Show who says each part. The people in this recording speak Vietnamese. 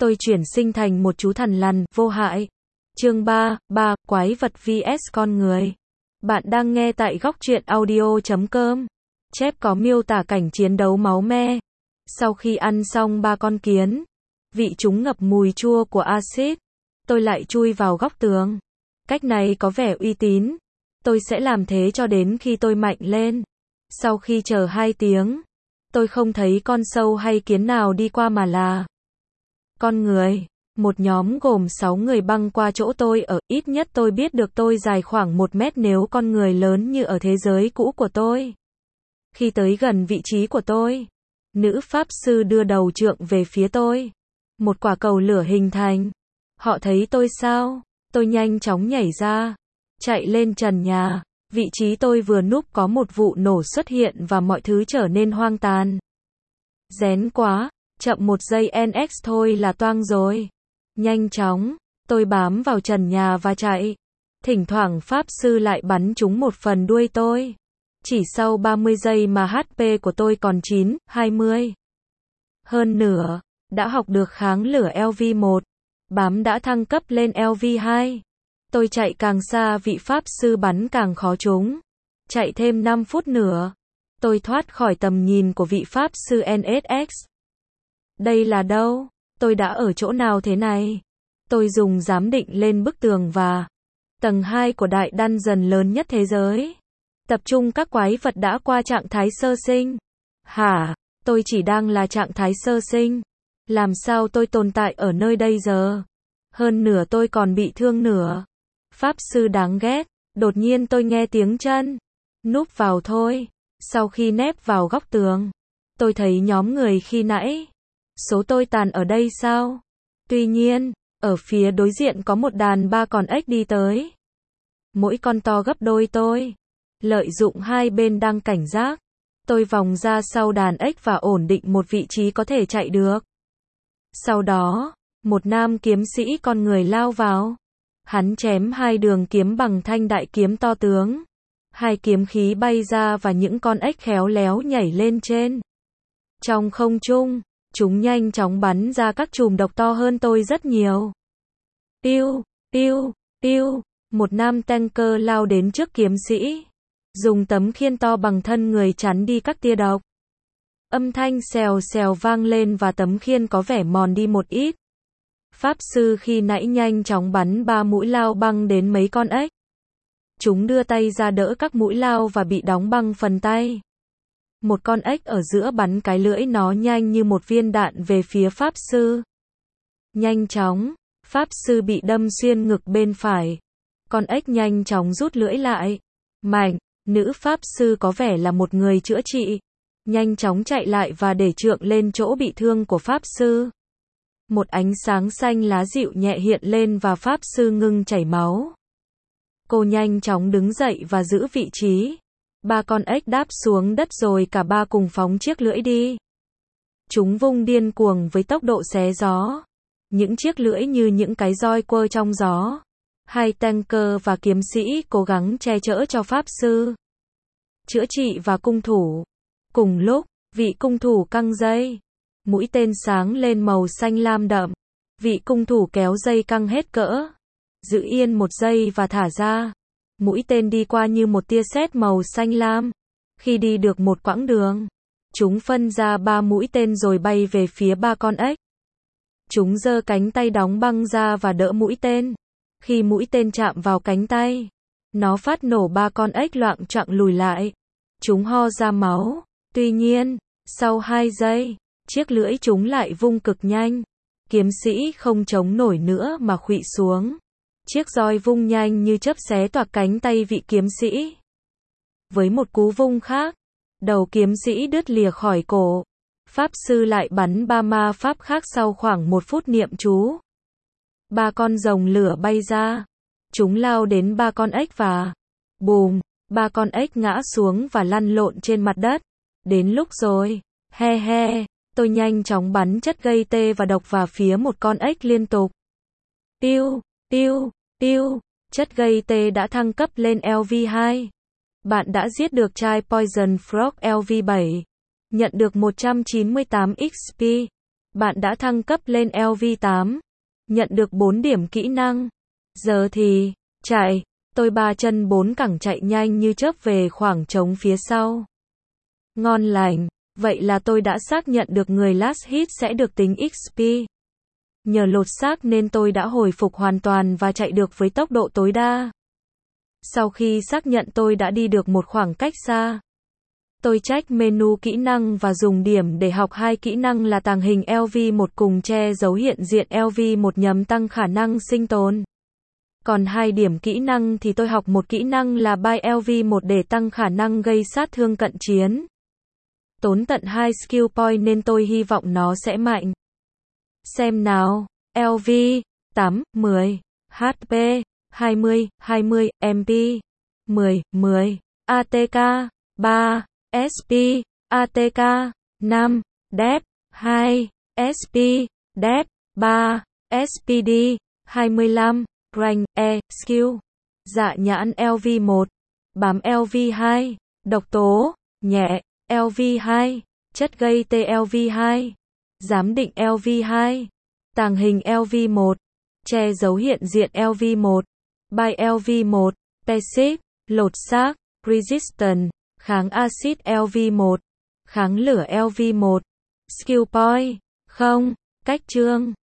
Speaker 1: tôi chuyển sinh thành một chú thằn lằn, vô hại. Chương 3, Quái vật vs con người. Bạn đang nghe tại góc truyện audio.com. Chép có miêu tả cảnh chiến đấu máu me. Sau khi ăn xong 3 con kiến, vị chúng ngập mùi chua của axit, tôi lại chui vào góc tường. Cách này có vẻ uy tín. Tôi sẽ làm thế cho đến khi tôi mạnh lên. Sau khi chờ 2 tiếng, tôi không thấy con sâu hay kiến nào đi qua mà là con người. Một nhóm gồm 6 người băng qua chỗ tôi ở, ít nhất tôi biết được tôi dài khoảng 1 mét nếu con người lớn như ở thế giới cũ của tôi. Khi tới gần vị trí của tôi, nữ pháp sư đưa đầu trượng về phía tôi. Một quả cầu lửa hình thành. Họ thấy tôi sao? Tôi nhanh chóng nhảy ra, chạy lên trần nhà. Vị trí tôi vừa núp có một vụ nổ xuất hiện và mọi thứ trở nên hoang tàn. Rén quá, chậm 1 giây NX thôi là toang rồi. Nhanh chóng, tôi bám vào trần nhà và chạy. Thỉnh thoảng pháp sư lại bắn trúng một phần đuôi tôi. Chỉ sau 30 giây mà HP của tôi còn 20. Hơn nữa, đã học được kháng lửa LV1. Bám đã thăng cấp lên LV2. Tôi chạy càng xa vị pháp sư bắn càng khó trúng. Chạy thêm 5 phút nữa, tôi thoát khỏi tầm nhìn của vị pháp sư NSX. Đây là đâu? Tôi đã ở chỗ nào thế này? Tôi dùng giám định lên bức tường và tầng 2 của đại dungeon lớn nhất thế giới. Tập trung các quái vật đã qua trạng thái sơ sinh. Hả? Tôi chỉ đang là trạng thái sơ sinh. Làm sao tôi tồn tại ở nơi đây giờ? Hơn nửa tôi còn bị thương nữa. Pháp sư đáng ghét. Đột nhiên tôi nghe tiếng chân. Núp vào thôi. Sau khi nép vào góc tường, tôi thấy nhóm người khi nãy. Số tôi tàn ở đây sao? Tuy nhiên, ở phía đối diện có một đàn 3 con ếch đi tới. Mỗi con to gấp đôi tôi. Lợi dụng hai bên đang cảnh giác, tôi vòng ra sau đàn ếch và ổn định một vị trí có thể chạy được. Sau đó, một nam kiếm sĩ con người lao vào. Hắn chém 2 đường kiếm bằng thanh đại kiếm to tướng. 2 kiếm khí bay ra và những con ếch khéo léo nhảy lên trên. Trong không trung, chúng nhanh chóng bắn ra các chùm độc to hơn tôi rất nhiều. Piu, piu, piu, một nam tanker lao đến trước kiếm sĩ, dùng tấm khiên to bằng thân người chắn đi các tia độc. Âm thanh xèo xèo vang lên và tấm khiên có vẻ mòn đi một ít. Pháp sư khi nãy nhanh chóng bắn 3 mũi lao băng đến mấy con ếch. Chúng đưa tay ra đỡ các mũi lao và bị đóng băng phần tay. Một con ếch ở giữa bắn cái lưỡi nó nhanh như một viên đạn về phía pháp sư. Nhanh chóng, pháp sư bị đâm xuyên ngực bên phải. Con ếch nhanh chóng rút lưỡi lại. Mạnh, nữ pháp sư có vẻ là một người chữa trị. Nhanh chóng chạy lại và để trượng lên chỗ bị thương của pháp sư. Một ánh sáng xanh lá dịu nhẹ hiện lên và pháp sư ngưng chảy máu. Cô nhanh chóng đứng dậy và giữ vị trí. 3 con ếch đáp xuống đất rồi cả 3 cùng phóng chiếc lưỡi đi. Chúng vung điên cuồng với tốc độ xé gió. Những chiếc lưỡi như những cái roi quơ trong gió. 2 tanker và kiếm sĩ cố gắng che chở cho pháp sư. Chữa trị và cung thủ. Cùng lúc, vị cung thủ căng dây. Mũi tên sáng lên màu xanh lam đậm. Vị cung thủ kéo dây căng hết cỡ. Giữ yên 1 giây và thả ra. Mũi tên đi qua như một tia sét màu xanh lam. Khi đi được một quãng đường, chúng phân ra 3 mũi tên rồi bay về phía 3 con ếch. Chúng giơ cánh tay đóng băng ra và đỡ mũi tên. Khi mũi tên chạm vào cánh tay, nó phát nổ 3 con ếch loạng choạng lùi lại. Chúng ho ra máu. Tuy nhiên, sau 2 giây, chiếc lưỡi chúng lại vung cực nhanh. Kiếm sĩ không chống nổi nữa mà khuỵu xuống. Chiếc roi vung nhanh như chớp xé toạc cánh tay vị kiếm sĩ. Với một cú vung khác, đầu kiếm sĩ đứt lìa khỏi cổ. Pháp sư lại bắn 3 ma pháp khác sau khoảng 1 phút niệm chú. 3 con rồng lửa bay ra. Chúng lao đến 3 con ếch và bùm, 3 con ếch ngã xuống và lăn lộn trên mặt đất. Đến lúc rồi. He he, tôi nhanh chóng bắn chất gây tê và độc vào phía một con ếch liên tục. Piu, piu, piu, chất gây tê đã thăng cấp lên LV2. Bạn đã giết được trai Poison Frog LV7. Nhận được 198 XP. Bạn đã thăng cấp lên LV8. Nhận được 4 điểm kỹ năng. Giờ thì, chạy. Tôi 3 chân 4 cẳng chạy nhanh như chớp về khoảng trống phía sau. Ngon lành. Vậy là tôi đã xác nhận được người last hit sẽ được tính XP. Nhờ lột xác nên tôi đã hồi phục hoàn toàn và chạy được với tốc độ tối đa. Sau khi xác nhận tôi đã đi được một khoảng cách xa. Tôi check menu kỹ năng và dùng điểm để học 2 kỹ năng là tàng hình LV1 cùng che giấu hiện diện LV1 nhằm tăng khả năng sinh tồn. Còn 2 điểm kỹ năng thì tôi học một kỹ năng là Buy LV1 để tăng khả năng gây sát thương cận chiến. Tốn tận 2 skill point nên tôi hy vọng nó sẽ mạnh. Xem nào, LV 8, 10, HP 20, 20, MP 10, 10, ATK 3, SP, ATK 5, Dep 2, SP, Dep 3, SPD 25, Rank E, Skill, dạ nhãn LV1, bám LV2, độc tố, nhẹ, LV2, chất gây tê LV2, giám định LV2, tàng hình LV1, che giấu hiện diện LV1, Buy LV1, Passive, lột xác, Resistant, kháng axit LV1, kháng lửa LV1, Skill Point, 0, cách chương.